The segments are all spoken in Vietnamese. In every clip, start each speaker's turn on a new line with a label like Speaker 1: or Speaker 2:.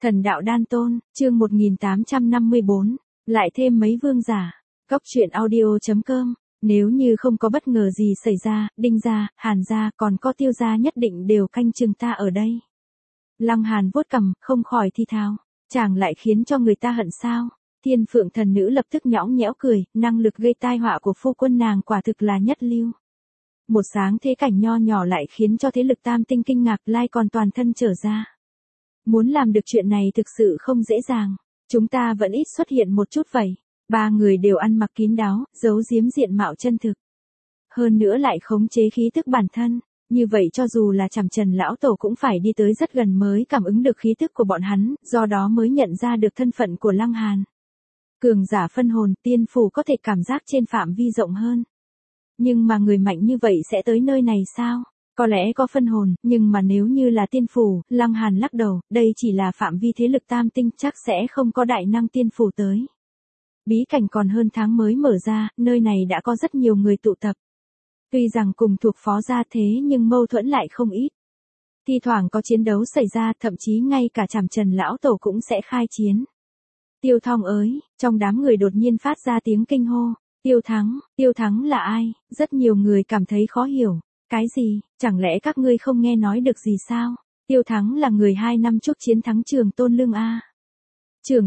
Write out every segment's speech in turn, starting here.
Speaker 1: Thần đạo đan tôn, chương 1854, lại thêm mấy vương giả. Góc truyện audio.com. Nếu như không có bất ngờ gì xảy ra, Đinh gia, Hàn gia còn có Tiêu gia nhất định đều canh chừng ta ở đây. Lăng Hàn vuốt cằm, không khỏi thi thào, chàng lại khiến cho người ta hận sao? Thiên Phượng thần nữ lập tức nhõng nhẽo cười, năng lực gây tai họa của phu quân nàng quả thực là nhất lưu. Một sáng thế cảnh nho nhỏ lại khiến cho thế lực tam tinh kinh ngạc, lai còn toàn thân trở ra. Muốn làm được chuyện này thực sự không dễ dàng, chúng ta vẫn ít xuất hiện một chút vậy. Ba người đều ăn mặc kín đáo, giấu giếm diện mạo chân thực. Hơn nữa lại khống chế khí tức bản thân, như vậy cho dù là Trảm Trần lão tổ cũng phải đi tới rất gần mới cảm ứng được khí tức của bọn hắn, do đó mới nhận ra được thân phận của Lăng Hàn. Cường giả phân hồn, tiên phủ có thể cảm giác trên phạm vi rộng hơn. Nhưng mà người mạnh như vậy sẽ tới nơi này sao? Có lẽ có phân hồn, nhưng mà nếu như là tiên phủ, Lăng Hàn lắc đầu, đây chỉ là phạm vi thế lực tam tinh, chắc sẽ không có đại năng tiên phủ tới. Bí cảnh còn hơn tháng mới mở ra, nơi này đã có rất nhiều người tụ tập. Tuy rằng cùng thuộc phó gia thế nhưng mâu thuẫn lại không ít. Thi thoảng có chiến đấu xảy ra, thậm chí ngay cả Trảm Trần lão tổ cũng sẽ khai chiến. Tiêu Thong ơi, trong đám người đột nhiên phát ra tiếng kinh hô. Tiêu Thắng là ai? Rất nhiều người cảm thấy khó hiểu. Cái gì, chẳng lẽ các ngươi không nghe nói được gì sao? Tiêu Thắng là người 2 năm trước chiến thắng Trường Tôn Lương a. Trường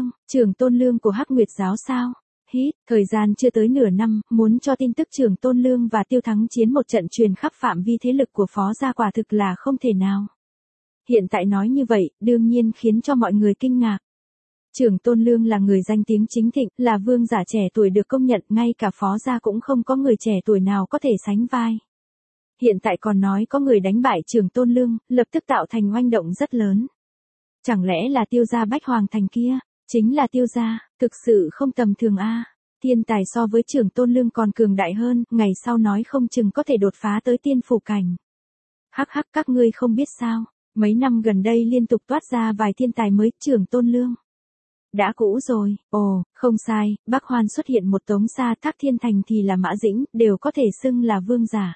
Speaker 1: Tôn Lương của Hắc Nguyệt giáo sao? Hít, thời gian chưa tới nửa năm, muốn cho tin tức Trường Tôn Lương và Tiêu Thắng chiến một trận truyền khắp phạm vi thế lực của phó gia quả thực là không thể nào. Hiện tại nói như vậy, đương nhiên khiến cho mọi người kinh ngạc. Trường Tôn Lương là người danh tiếng chính thịnh, là vương giả trẻ tuổi được công nhận, ngay cả phó gia cũng không có người trẻ tuổi nào có thể sánh vai. Hiện tại còn nói có người đánh bại Trường Tôn Lương, lập tức tạo thành oanh động rất lớn. Chẳng lẽ là Tiêu gia Bách Hoàng Thành kia? Chính là Tiêu gia, thực sự không tầm thường a. Thiên tài so với Trường Tôn Lương còn cường đại hơn, ngày sau nói không chừng có thể đột phá tới tiên phủ cảnh. Hắc hắc, các ngươi không biết sao, mấy năm gần đây liên tục toát ra vài thiên tài mới. Trường Tôn Lương đã cũ rồi. Ồ, không sai, Bắc Hoan xuất hiện một Tống Sa, Thác Thiên Thành thì là Mã Dĩnh, đều có thể xưng là vương giả.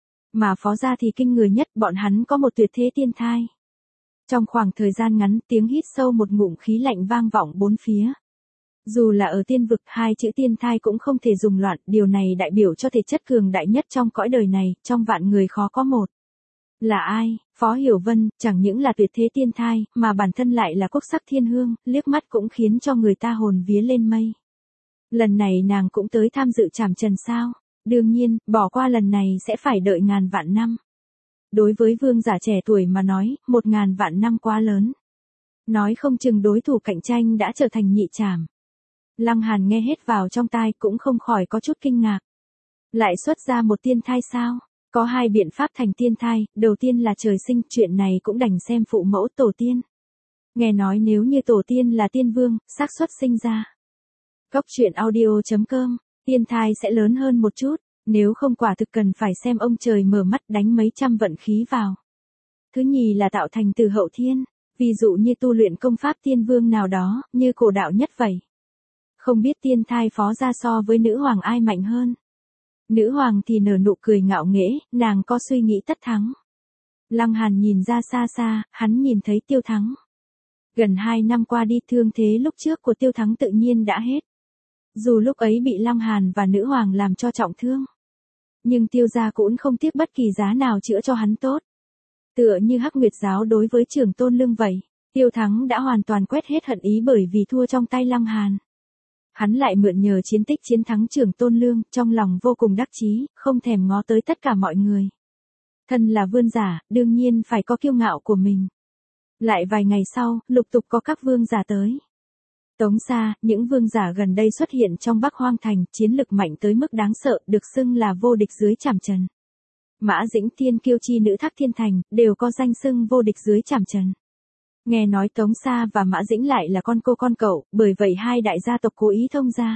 Speaker 1: Mà phó gia thì kinh người nhất, bọn hắn có một tuyệt thế tiên thai. Trong khoảng thời gian ngắn, tiếng hít sâu một ngụm khí lạnh vang vọng bốn phía. Dù là ở tiên vực, 2 chữ tiên thai cũng không thể dùng loạn, điều này đại biểu cho thể chất cường đại nhất trong cõi đời này, trong vạn người khó có một. Là ai? Phó Hiểu Vân, chẳng những là tuyệt thế tiên thai, mà bản thân lại là quốc sắc thiên hương, liếc mắt cũng khiến cho người ta hồn vía lên mây. Lần này nàng cũng tới tham dự Trảm Trần sao? Đương nhiên, bỏ qua lần này sẽ phải đợi ngàn vạn năm. Đối với vương giả trẻ tuổi mà nói, 1000 vạn năm quá lớn. Nói không chừng đối thủ cạnh tranh đã trở thành nhị trảm. Lăng Hàn nghe hết vào trong tai cũng không khỏi có chút kinh ngạc. Lại xuất ra một tiên thai sao? Có 2 biện pháp thành tiên thai, đầu tiên là trời sinh, chuyện này cũng đành xem phụ mẫu tổ tiên. Nghe nói nếu như tổ tiên là tiên vương, xác suất sinh ra. Góc truyện audio.com, tiên thai sẽ lớn hơn một chút, nếu không quả thực cần phải xem ông trời mở mắt đánh mấy trăm vận khí vào. Thứ nhì là tạo thành từ hậu thiên, ví dụ như tu luyện công pháp tiên vương nào đó, như cổ đạo nhất vậy. Không biết tiên thai phó gia so với nữ hoàng ai mạnh hơn. Nữ hoàng thì nở nụ cười ngạo nghễ, nàng có suy nghĩ tất thắng. Lăng Hàn nhìn ra xa xa, hắn nhìn thấy Tiêu Thắng. Gần 2 năm qua đi, thương thế lúc trước của Tiêu Thắng tự nhiên đã hết. Dù lúc ấy bị Lăng Hàn và nữ hoàng làm cho trọng thương. Nhưng Tiêu gia cũng không tiếc bất kỳ giá nào chữa cho hắn tốt. Tựa như Hắc Nguyệt giáo đối với Trường Tôn Lương vậy, Tiêu Thắng đã hoàn toàn quét hết hận ý bởi vì thua trong tay Lăng Hàn. Hắn lại mượn nhờ chiến tích chiến thắng Trường Tôn Lương, trong lòng vô cùng đắc chí, không thèm ngó tới tất cả mọi người. Thân là vương giả, đương nhiên phải có kiêu ngạo của mình. Lại vài ngày sau, lục tục có các vương giả tới. Tống Sa, những vương giả gần đây xuất hiện trong Bắc Hoang Thành, chiến lực mạnh tới mức đáng sợ, được xưng là vô địch dưới Trảm Trần. Mã Dĩnh, thiên kiêu chi nữ Thác Thiên Thành, đều có danh xưng vô địch dưới Trảm Trần. Nghe nói Tống Sa và Mã Dĩnh lại là con cô con cậu, bởi vậy 2 đại gia tộc cố ý thông gia.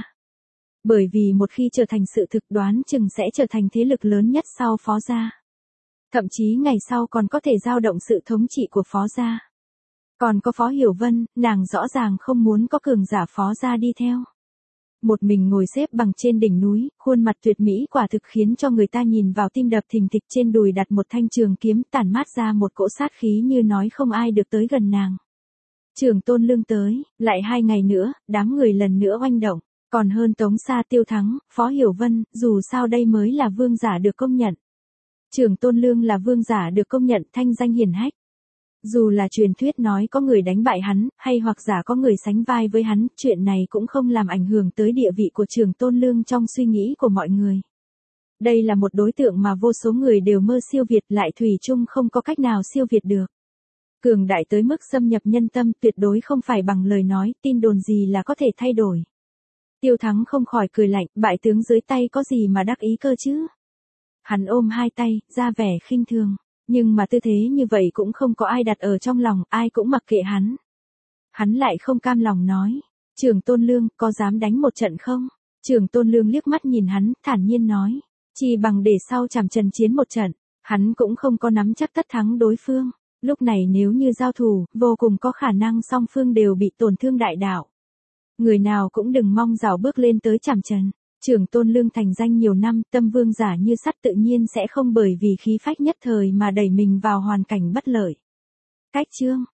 Speaker 1: Bởi vì một khi trở thành sự thực, đoán chừng sẽ trở thành thế lực lớn nhất sau phó gia. Thậm chí ngày sau còn có thể dao động sự thống trị của phó gia. Còn có Phó Hiểu Vân, nàng rõ ràng không muốn có cường giả phó gia đi theo. Một mình ngồi xếp bằng trên đỉnh núi, khuôn mặt tuyệt mỹ quả thực khiến cho người ta nhìn vào tim đập thình thịch, trên đùi đặt một thanh trường kiếm, tản mát ra một cỗ sát khí như nói không ai được tới gần nàng. Trường Tôn Lương tới, lại 2 ngày nữa, đám người lần nữa oanh động. Còn hơn Tống Sa Tiêu Thắng, Phó Hiểu Vân, dù sao đây mới là vương giả được công nhận. Trường Tôn Lương là vương giả được công nhận, thanh danh hiển hách. Dù là truyền thuyết nói có người đánh bại hắn, hay hoặc giả có người sánh vai với hắn, chuyện này cũng không làm ảnh hưởng tới địa vị của Trường Tôn Lương trong suy nghĩ của mọi người. Đây là một đối tượng mà vô số người đều mơ siêu việt, lại thủy chung không có cách nào siêu việt được. Cường đại tới mức xâm nhập nhân tâm, tuyệt đối không phải bằng lời nói, tin đồn gì là có thể thay đổi. Tiêu Thắng không khỏi cười lạnh, bại tướng dưới tay có gì mà đắc ý cơ chứ. Hắn ôm hai tay, ra vẻ khinh thường. Nhưng mà tư thế như vậy cũng không có ai đặt ở trong lòng, ai cũng mặc kệ hắn. Hắn lại không cam lòng nói, Trường Tôn Lương, có dám đánh một trận không? Trường Tôn Lương liếc mắt nhìn hắn, thản nhiên nói, chỉ bằng để sau chằm trần chiến một trận. Hắn cũng không có nắm chắc tất thắng đối phương. Lúc này nếu như giao thủ, vô cùng có khả năng song phương đều bị tổn thương đại đạo. Người nào cũng đừng mong rảo bước lên tới chằm trần. Trường Tôn Lương thành danh nhiều năm, tâm vương giả như sắt tự nhiên sẽ không bởi vì khí phách nhất thời mà đẩy mình vào hoàn cảnh bất lợi. Cách chương